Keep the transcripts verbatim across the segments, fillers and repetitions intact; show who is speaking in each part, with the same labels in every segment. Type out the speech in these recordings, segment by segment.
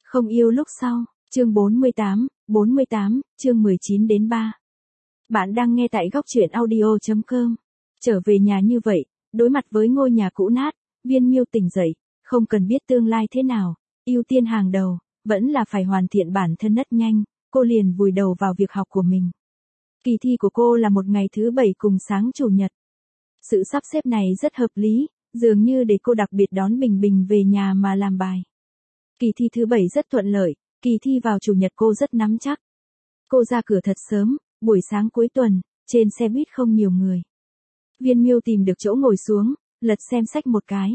Speaker 1: Không yêu lúc sau, chương bốn mươi tám, bốn mươi tám, chương mười chín đến ba. Bạn đang nghe tại góc truyện audio chấm com. Trở về nhà như vậy, đối mặt với ngôi nhà cũ nát, Viên Miêu tỉnh dậy, không cần biết tương lai thế nào, ưu tiên hàng đầu, vẫn là phải hoàn thiện bản thân rất nhanh, cô liền vùi đầu vào việc học của mình. Kỳ thi của cô là một ngày thứ bảy cùng sáng chủ nhật. Sự sắp xếp này rất hợp lý, dường như để cô đặc biệt đón Bình Bình về nhà mà làm bài. Kỳ thi thứ bảy rất thuận lợi, kỳ thi vào chủ nhật cô rất nắm chắc. Cô ra cửa thật sớm, buổi sáng cuối tuần, trên xe buýt không nhiều người. Viên Miêu tìm được chỗ ngồi xuống, lật xem sách một cái.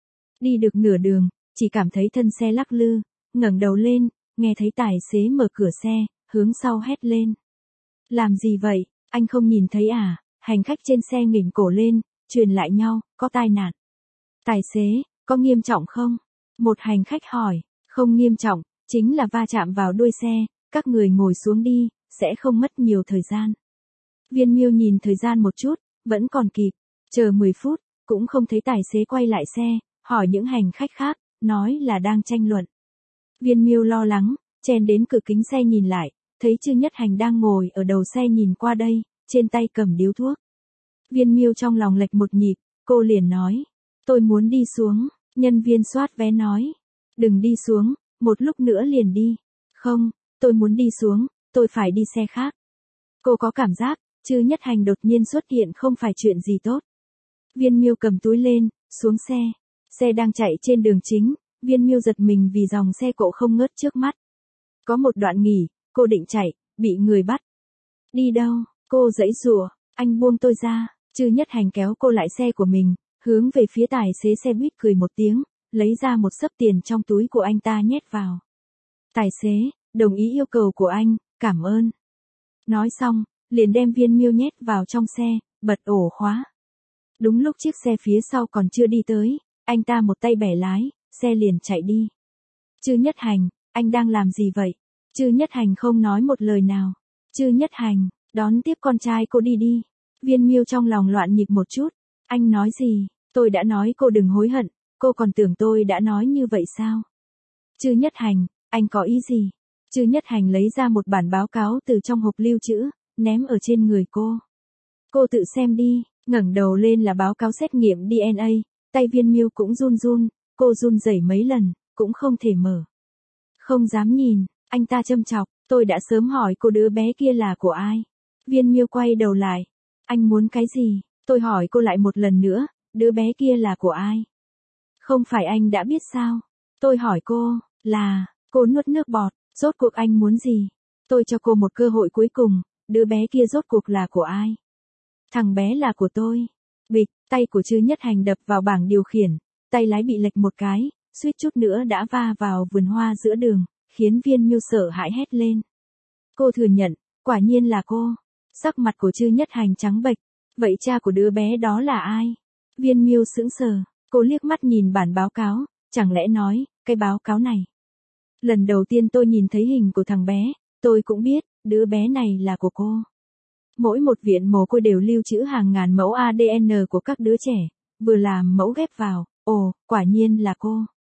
Speaker 1: Đi được nửa đường, chỉ cảm thấy thân xe lắc lư, ngẩng đầu lên, nghe thấy tài xế mở cửa xe, hướng sau hét lên. Làm gì vậy, anh không nhìn thấy à? Hành khách trên xe nghỉnh cổ lên, truyền lại nhau, có tai nạn. Tài xế, có nghiêm trọng không? Một hành khách hỏi, không nghiêm trọng, chính là va chạm vào đuôi xe, các người ngồi xuống đi, sẽ không mất nhiều thời gian. Viên Miêu nhìn thời gian một chút, vẫn còn kịp, chờ mười phút, cũng không thấy tài xế quay lại xe, hỏi những hành khách khác, nói là đang tranh luận. Viên Miêu lo lắng, chen đến cửa kính xe nhìn lại, thấy Chư Nhất Hành đang ngồi ở đầu xe nhìn qua đây, trên tay cầm điếu thuốc. Viên Miêu trong lòng lệch một nhịp, cô liền nói, tôi muốn đi xuống, nhân viên soát vé nói, đừng đi xuống, một lúc nữa liền đi. Không, tôi muốn đi xuống, tôi phải đi xe khác. Cô có cảm giác, Chư Nhất Hành đột nhiên xuất hiện không phải chuyện gì tốt. Viên Miêu cầm túi lên, xuống xe. Xe đang chạy trên đường chính, Viên Miêu giật mình vì dòng xe cộ không ngớt trước mắt. Có một đoạn nghỉ, cô định chạy, bị người bắt. Đi đâu? Cô giãy giụa, anh buông tôi ra. Chư Nhất Hành kéo cô lại xe của mình, hướng về phía tài xế xe buýt cười một tiếng, lấy ra một xấp tiền trong túi của anh ta nhét vào. Tài xế, đồng ý yêu cầu của anh, cảm ơn. Nói xong, liền đem Viên Miêu nhét vào trong xe, bật ổ khóa. Đúng lúc chiếc xe phía sau còn chưa đi tới, anh ta một tay bẻ lái, xe liền chạy đi. Chư Nhất Hành, anh đang làm gì vậy? Chư Nhất Hành không nói một lời nào. Chư Nhất Hành, đón tiếp con trai cô đi đi. Viên Miêu trong lòng loạn nhịp một chút. Anh nói gì? Tôi đã nói cô đừng hối hận, cô còn tưởng tôi đã nói như vậy sao? Chư Nhất Hành, anh có ý gì? Chư Nhất Hành lấy ra một bản báo cáo từ trong hộp lưu trữ, ném ở trên người cô. Cô tự xem đi, ngẩng đầu lên là báo cáo xét nghiệm đê en a, tay Viên Miêu cũng run run, cô run rẩy mấy lần, cũng không thể mở. Không dám nhìn, anh ta châm chọc, tôi đã sớm hỏi cô đứa bé kia là của ai. Viên Miêu quay đầu lại, anh muốn cái gì? Tôi hỏi cô lại một lần nữa, đứa bé kia là của ai? Không phải anh đã biết sao? Tôi hỏi cô, là, cô nuốt nước bọt, rốt cuộc anh muốn gì? Tôi cho cô một cơ hội cuối cùng, đứa bé kia rốt cuộc là của ai? Thằng bé là của tôi. Bịch, tay của Chư Nhất Hành đập vào bảng điều khiển, tay lái bị lệch một cái, suýt chút nữa đã va vào vườn hoa giữa đường, khiến Viên Miêu sợ hãi hét lên. Cô thừa nhận, quả nhiên là cô. Sắc mặt của Chư Nhất Hành trắng bệch, vậy cha của đứa bé đó là ai? Viên Miêu sững sờ, cô liếc mắt nhìn bản báo cáo, chẳng lẽ nói, cái báo cáo này. Lần đầu tiên tôi nhìn thấy hình của thằng bé, tôi cũng biết, đứa bé này là của cô. Mỗi một viện mồ côi đều lưu trữ hàng ngàn mẫu a đê en của các đứa trẻ, vừa làm mẫu ghép vào, ồ, quả nhiên là cô.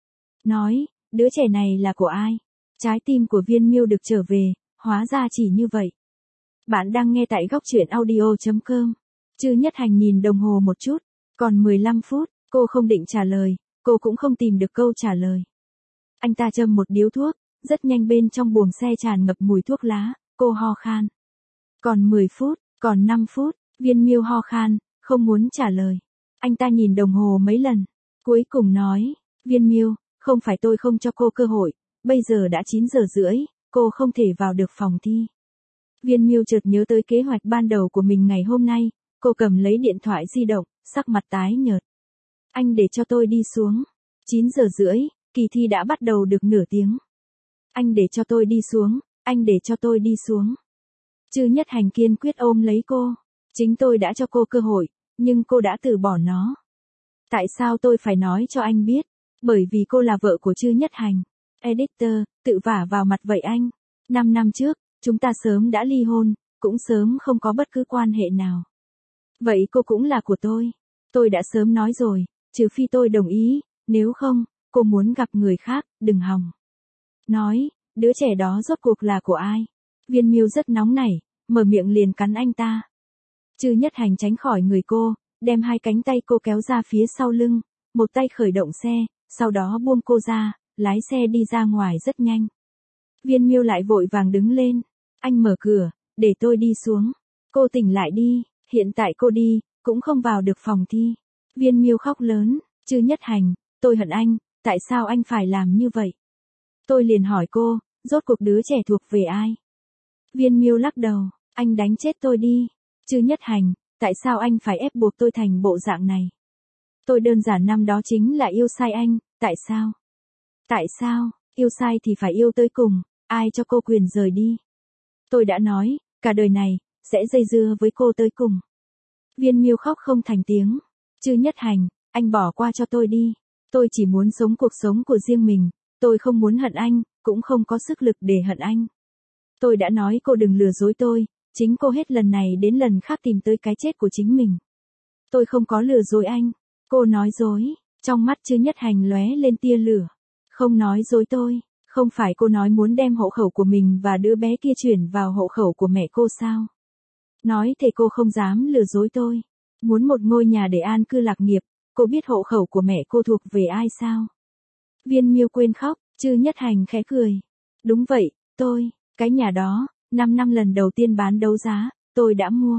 Speaker 1: Nói, đứa trẻ này là của ai? Trái tim của Viên Miêu được trở về, hóa ra chỉ như vậy. Bạn đang nghe tại góc truyện audio chấm com. Chư Nhất Hành nhìn đồng hồ một chút, còn mười lăm phút, cô không định trả lời, cô cũng không tìm được câu trả lời. Anh ta châm một điếu thuốc, rất nhanh bên trong buồng xe tràn ngập mùi thuốc lá, cô ho khan. Còn mười phút, còn năm phút, Viên Miêu ho khan, không muốn trả lời. Anh ta nhìn đồng hồ mấy lần, cuối cùng nói, Viên Miêu, không phải tôi không cho cô cơ hội, bây giờ đã chín giờ rưỡi, cô không thể vào được phòng thi. Viên Miêu chợt nhớ tới kế hoạch ban đầu của mình ngày hôm nay, cô cầm lấy điện thoại di động, sắc mặt tái nhợt. Anh để cho tôi đi xuống. chín giờ rưỡi, kỳ thi đã bắt đầu được nửa tiếng. Anh để cho tôi đi xuống, anh để cho tôi đi xuống. Chư Nhất Hành kiên quyết ôm lấy cô. Chính tôi đã cho cô cơ hội, nhưng cô đã từ bỏ nó. Tại sao tôi phải nói cho anh biết? Bởi vì cô là vợ của Chư Nhất Hành. Editor, tự vả vào mặt vậy anh. Năm năm trước, chúng ta sớm đã ly hôn, cũng sớm không có bất cứ quan hệ nào. Vậy cô cũng là của tôi. Tôi đã sớm nói rồi, trừ phi tôi đồng ý, nếu không, cô muốn gặp người khác, đừng hòng. nói, đứa trẻ đó rốt cuộc là của ai? Viên Miêu rất nóng nảy, mở miệng liền cắn anh ta. Chư Nhất Hành tránh khỏi người cô, đem hai cánh tay cô kéo ra phía sau lưng, một tay khởi động xe, sau đó buông cô ra, lái xe đi ra ngoài rất nhanh. Viên Miêu lại vội vàng đứng lên, anh mở cửa, để tôi đi xuống. Cô tỉnh lại đi, hiện tại cô đi, cũng không vào được phòng thi. Viên Miêu khóc lớn, Chư Nhất Hành, tôi hận anh, tại sao anh phải làm như vậy? Tôi liền hỏi cô, rốt cuộc đứa trẻ thuộc về ai? Viên Miêu lắc đầu, anh đánh chết tôi đi. Chư Nhất Hành, tại sao anh phải ép buộc tôi thành bộ dạng này? Tôi đơn giản năm đó chính là yêu sai anh, tại sao? Tại sao, yêu sai thì phải yêu tới cùng, ai cho cô quyền rời đi? Tôi đã nói, cả đời này, sẽ dây dưa với cô tới cùng. Viên Miêu khóc không thành tiếng. Chư Nhất Hành, anh bỏ qua cho tôi đi. Tôi chỉ muốn sống cuộc sống của riêng mình, tôi không muốn hận anh, cũng không có sức lực để hận anh. Tôi đã nói cô đừng lừa dối tôi, chính cô hết lần này đến lần khác tìm tới cái chết của chính mình. Tôi không có lừa dối anh. Cô nói dối, trong mắt Chư Nhất Hành lóe lên tia lửa. Không nói dối tôi, không phải cô nói muốn đem hộ khẩu của mình và đứa bé kia chuyển vào hộ khẩu của mẹ cô sao? Nói thế cô không dám lừa dối tôi. Muốn một ngôi nhà để an cư lạc nghiệp, cô biết hộ khẩu của mẹ cô thuộc về ai sao? Viên Miêu quên khóc, Chư Nhất Hành khẽ cười. Đúng vậy, tôi, cái nhà đó, năm năm lần đầu tiên bán đấu giá, tôi đã mua.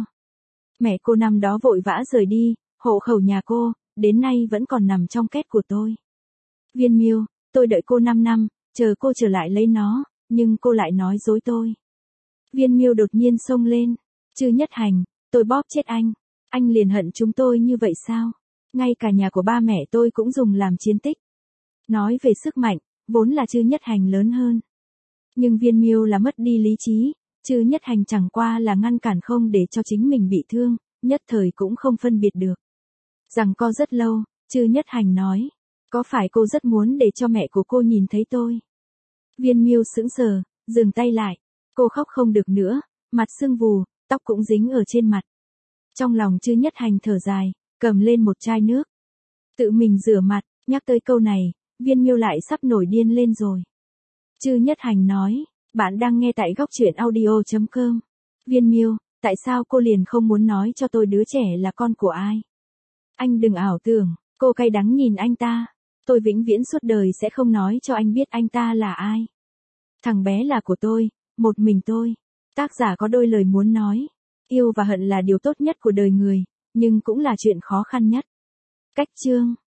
Speaker 1: Mẹ cô năm đó vội vã rời đi, hộ khẩu nhà cô, đến nay vẫn còn nằm trong két của tôi. Viên Miêu, tôi đợi cô năm năm, chờ cô trở lại lấy nó, nhưng cô lại nói dối tôi. Viên Miêu đột nhiên xông lên. Chư Nhất Hành, tôi bóp chết anh. Anh liền hận chúng tôi như vậy sao? Ngay cả nhà của ba mẹ tôi cũng dùng làm chiến tích. Nói về sức mạnh, vốn là Chư Nhất Hành lớn hơn. Nhưng Viên Miêu là mất đi lý trí, Chư Nhất Hành chẳng qua là ngăn cản không để cho chính mình bị thương, nhất thời cũng không phân biệt được. Rằng co rất lâu, Chư Nhất Hành nói, có phải cô rất muốn để cho mẹ của cô nhìn thấy tôi? Viên Miêu sững sờ, dừng tay lại. Cô khóc không được nữa, mặt sưng vù, tóc cũng dính ở trên mặt. Trong lòng Chư Nhất Hành thở dài, cầm lên một chai nước. Tự mình rửa mặt, nhắc tới câu này, Viên Miêu lại sắp nổi điên lên rồi. Chư Nhất Hành nói, bạn đang nghe tại góc truyện audio chấm com. Viên Miêu, tại sao cô liền không muốn nói cho tôi đứa trẻ là con của ai? Anh đừng ảo tưởng, cô cay đắng nhìn anh ta. Tôi vĩnh viễn suốt đời sẽ không nói cho anh biết anh ta là ai. Thằng bé là của tôi, một mình tôi. Tác giả có đôi lời muốn nói. Yêu và hận là điều tốt nhất của đời người, nhưng cũng là chuyện khó khăn nhất. Cách chương